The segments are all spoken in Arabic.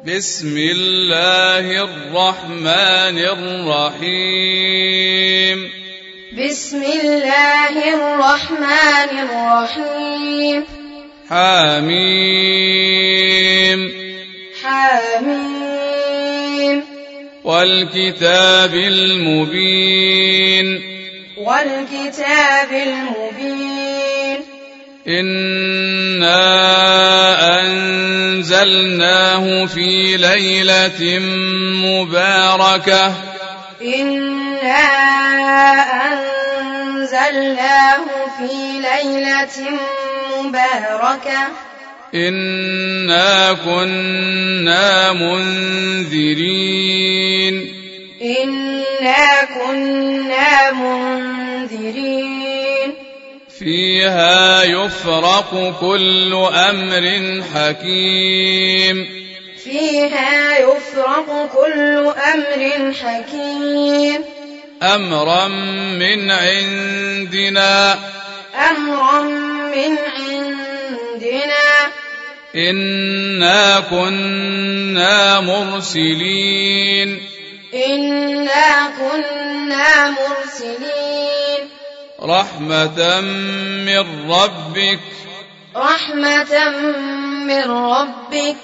بسم الله الرحمن الرحيم بسم الله الرحمن الرحيم حميم حميم والكتاب المبين والكتاب المبين إنا أنزلناه في ليلة مباركة إنا أنزلناه في ليلة مباركة إنا كنا منذرين إنا كنا منذرين فيها يفرق كل أمر حكيم فيها يفرق كل أمر حكيم أمرا من عندنا أمرا من عندنا إنا كنا مرسلين إنا كنا مرسلين رحمة من ربك رحمة من ربك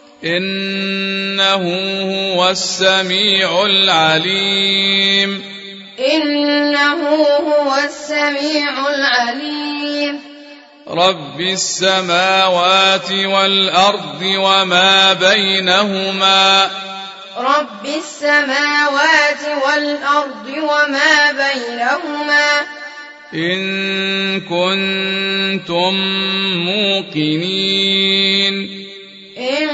إنه هو السميع العليم إنه هو السميع العليم رب السماوات والأرض وما بينهما رب السماوات والأرض وما بينهما إن كنتم موقنين إن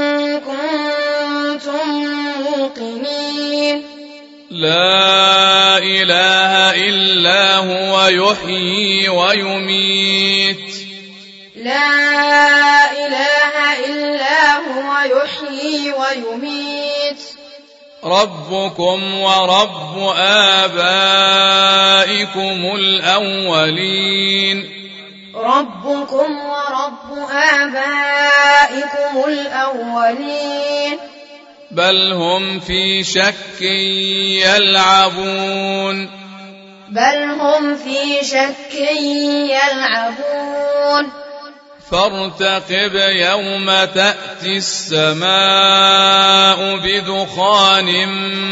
كنتم موقنين لا إله إلا هو يحيي ويميت لا إله إلا هو يحيي ويميت ربكم ورب آبائكم الأولين ربكم ورب آبائكم الأولين بل هم في شك يلعبون بل هم في شك يلعبون فارتقب يوم تأتي السماء بدخان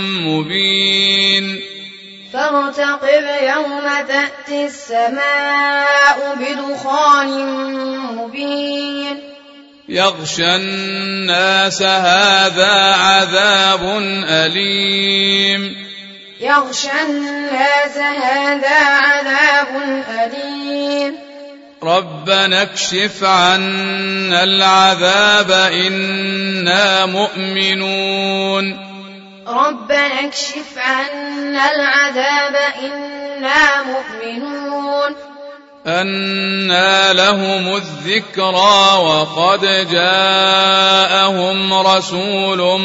مبين فارتقب يوم تأتي السماء بدخان مبين يغشى الناس هذا عذاب أليم يغشى الناس هذا عذاب أليم ربنا اكشف عنا العذاب إنا مؤمنون ربنا اكشف عنا العذاب إنا مؤمنون أنى لهم الذكرى وقد جاءهم رسول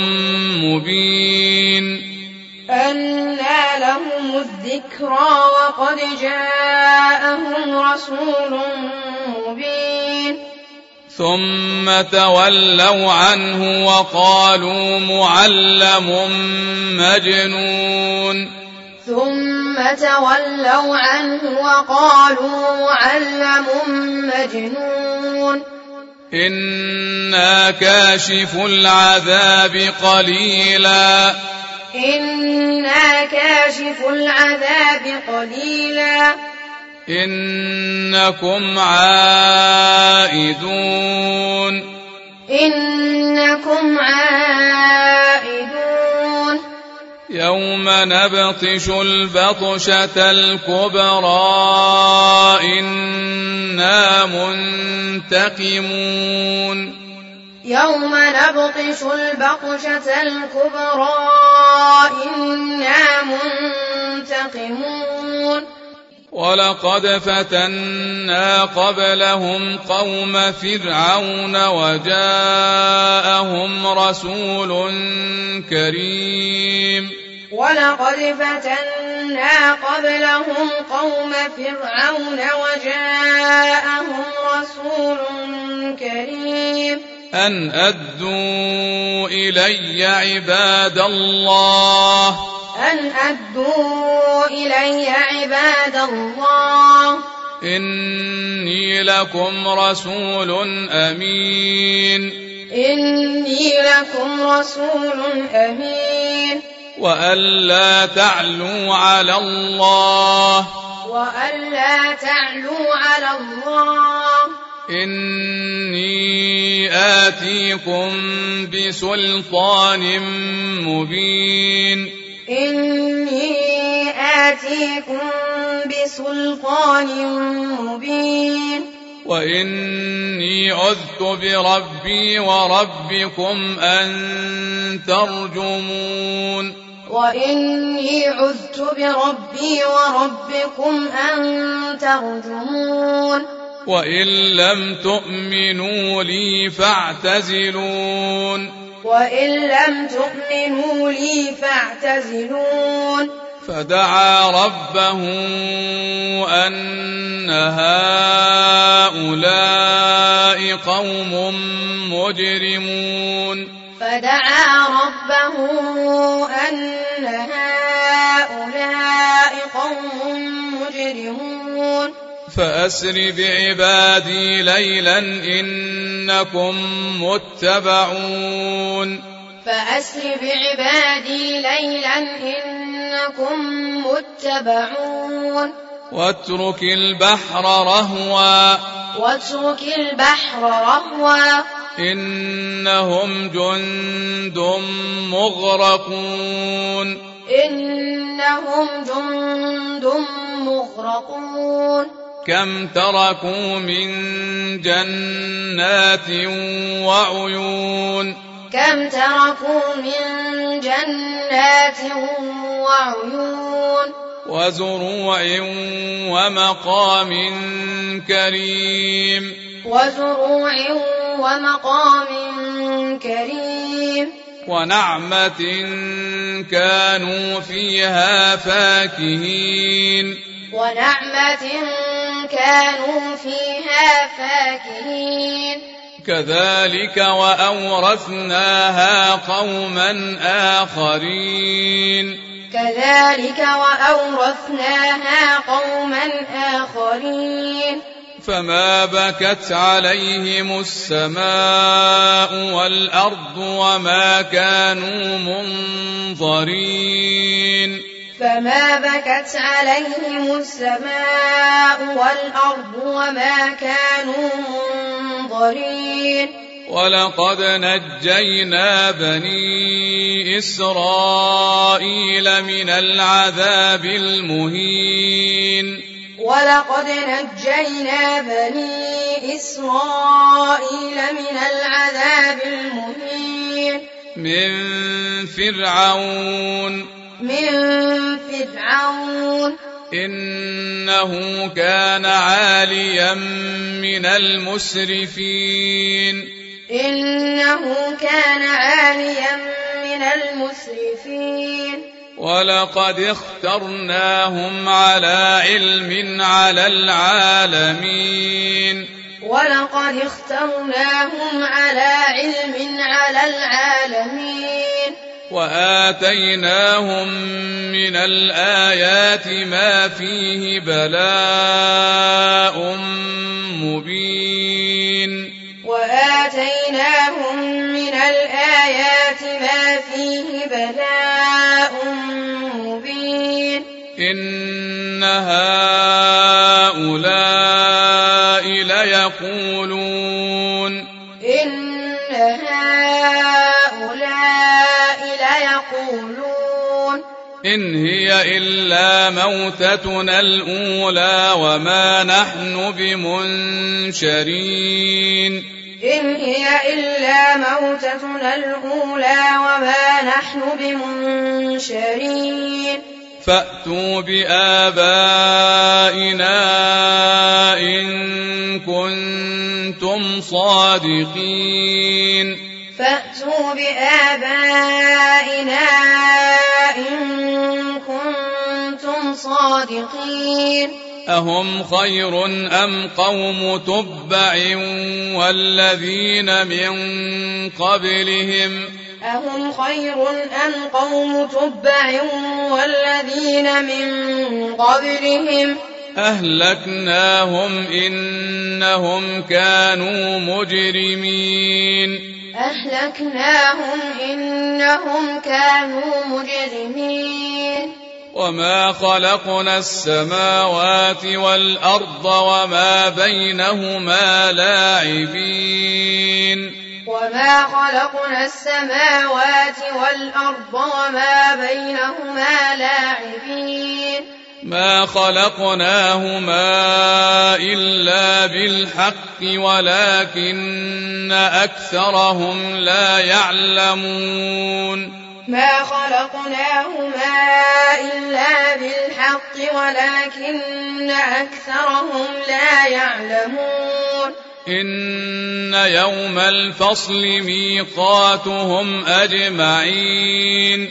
مبين أنى لهم الذكرى وقد جاءهم رسول مبين ثم تولوا عنه وقالوا معلم مجنون ثم تولوا عنه وقالوا معلم مجنون إنا كاشف العذاب قليلا إنا كاشف العذاب قليلا إنكم عائدون إنكم عائدون يوم نبطش البطشة الكبرى إنا منتقمون يوم نبطش البطشة الكبرى إنا منتقمون ولقد فتنا قبلهم قوم فرعون وجاءهم رسول كريم ولقد فتنا قبلهم قوم فرعون وجاءهم رسول كريم أن أدوا إلي عباد الله أن أدوا إلي عباد الله إني لكم رسول أمين إني لكم رسول أمين وألا تعلوا على الله وألا تعلوا على الله إني آتيكم بسلطان مبين إني آتيكم بسلطان مبين وإني عذت بربي وربكم أن ترجمون وإني عذت بربي وربكم أن ترجمون وإن لم تؤمنوا لي فاعتزلون وإن لم تؤمنوا لي فاعتزلون فدعا ربه أن هؤلاء قوم مجرمون فدعا ربه أن هؤلاء قوم مجرمون فأسر بعبادي ليلا إنكم متبعون فأسر بعبادي ليلا إنكم متبعون واترك البحر رهوا واترك البحر رهوا إنهم جند مغرقون إنهم جند مغرقون كم تركوا من جنات وعيون كم تركوا من جنات وعيون وزروع ومقام كريم وزروع ومقام كريم ونعمة كانوا فيها فاكهين ونعمة كانوا فيها فاكهين كذلك وأورثناها قوما آخرين كذلك وأورثناها قوما آخرين فما بكت عليهم السماء والأرض وما كانوا منظرين فما بكت عليهم السماء والأرض وما كانوا منظرين ولقد نجينا بني إسرائيل من العذاب المهين ولقد نجينا بني إسرائيل من العذاب المهين من فرعون إنه كان عاليا من المسرفين ولقد اخترناهم على علم على العالمين وآتيناهم من الآيات ما فيه بلاء مبين إن هؤلاء ليقولون إن هي إلا موتتنا الأولى وما نحن بمنشرين فأتوا بآبائنا إن كنتم صادقين أهم خير أم قوم تبع والذين من قبلهم أهم خير أم قوم تبع والذين من قبلهم أهلكناهم إنهم كانوا مجرمين وما خلقنا السماوات والأرض وما بينهما لاعبين ما خلقناهما إلا بالحق ولكن أكثرهم لا يعلمون إن يوم الفصل ميقاتهم أجمعين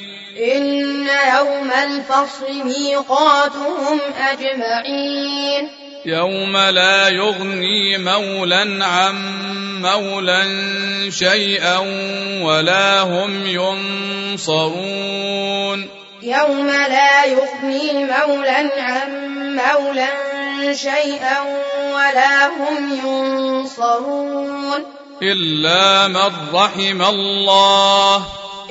يوم لا يغني مولى عن مولى شيئا ولا هم ينصرون إلا من رحم الله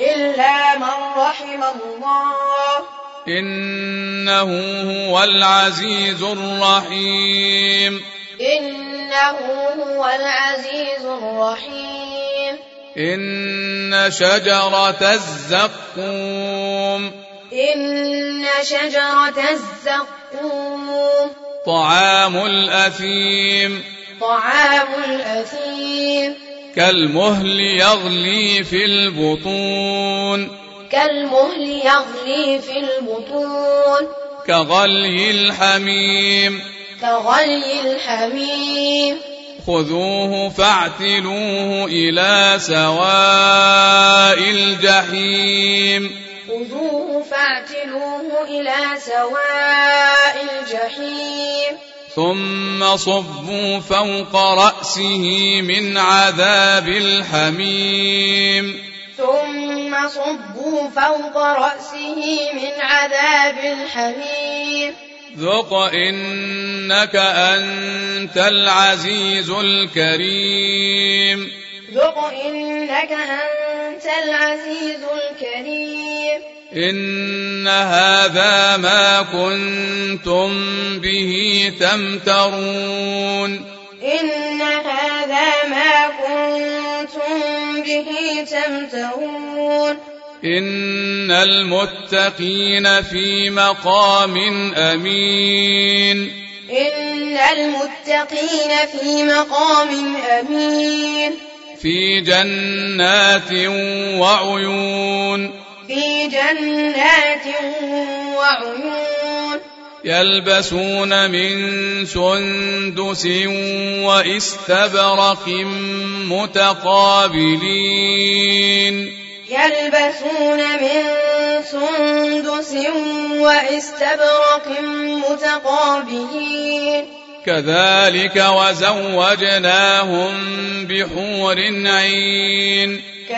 إنه هو العزيز الرحيم إن شجرة الزقوم طعام الأثيم كالمهل يغلي في البطون كغلي الحميم خذوه فاعتلوه إلى سواء الجحيم ثم صبوا فوق رأسه من عذاب الحميم ذق إنك أنت العزيز الكريم إن هذا ما كنتم به تمترون إن المتقين في مقام أمين في جنات وعيون يلبسون من سندس واستبرق متقابلين كذلك وزوجناهم بحور عين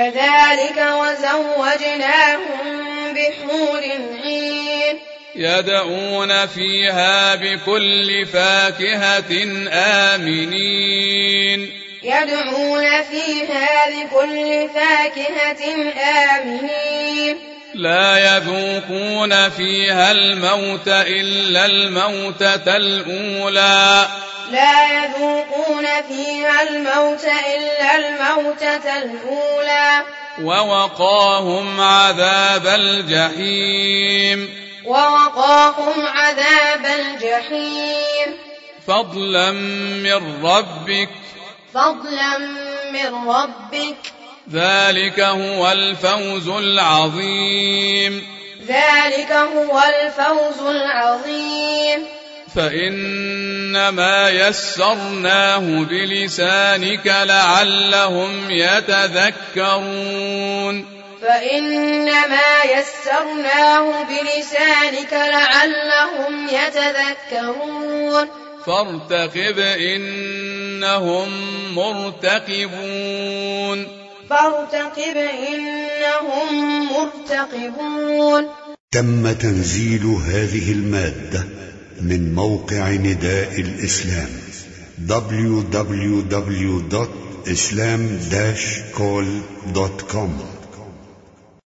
يدعون فيها بكل فاكهة آمنين لا يذوقون فيها الموت إلا الموتة الأولى ووقاهم عذاب الجحيم فضلا من ربك ذلك هو الفوز العظيم فإنما يسرناه بلسانك لعلهم يتذكرون فإنما يسرناه بلسانك لعلهم يتذكرون فارتقب إنهم مرتقبون تم تنزيل هذه المادة من موقع نداء الإسلام www.islam-call.com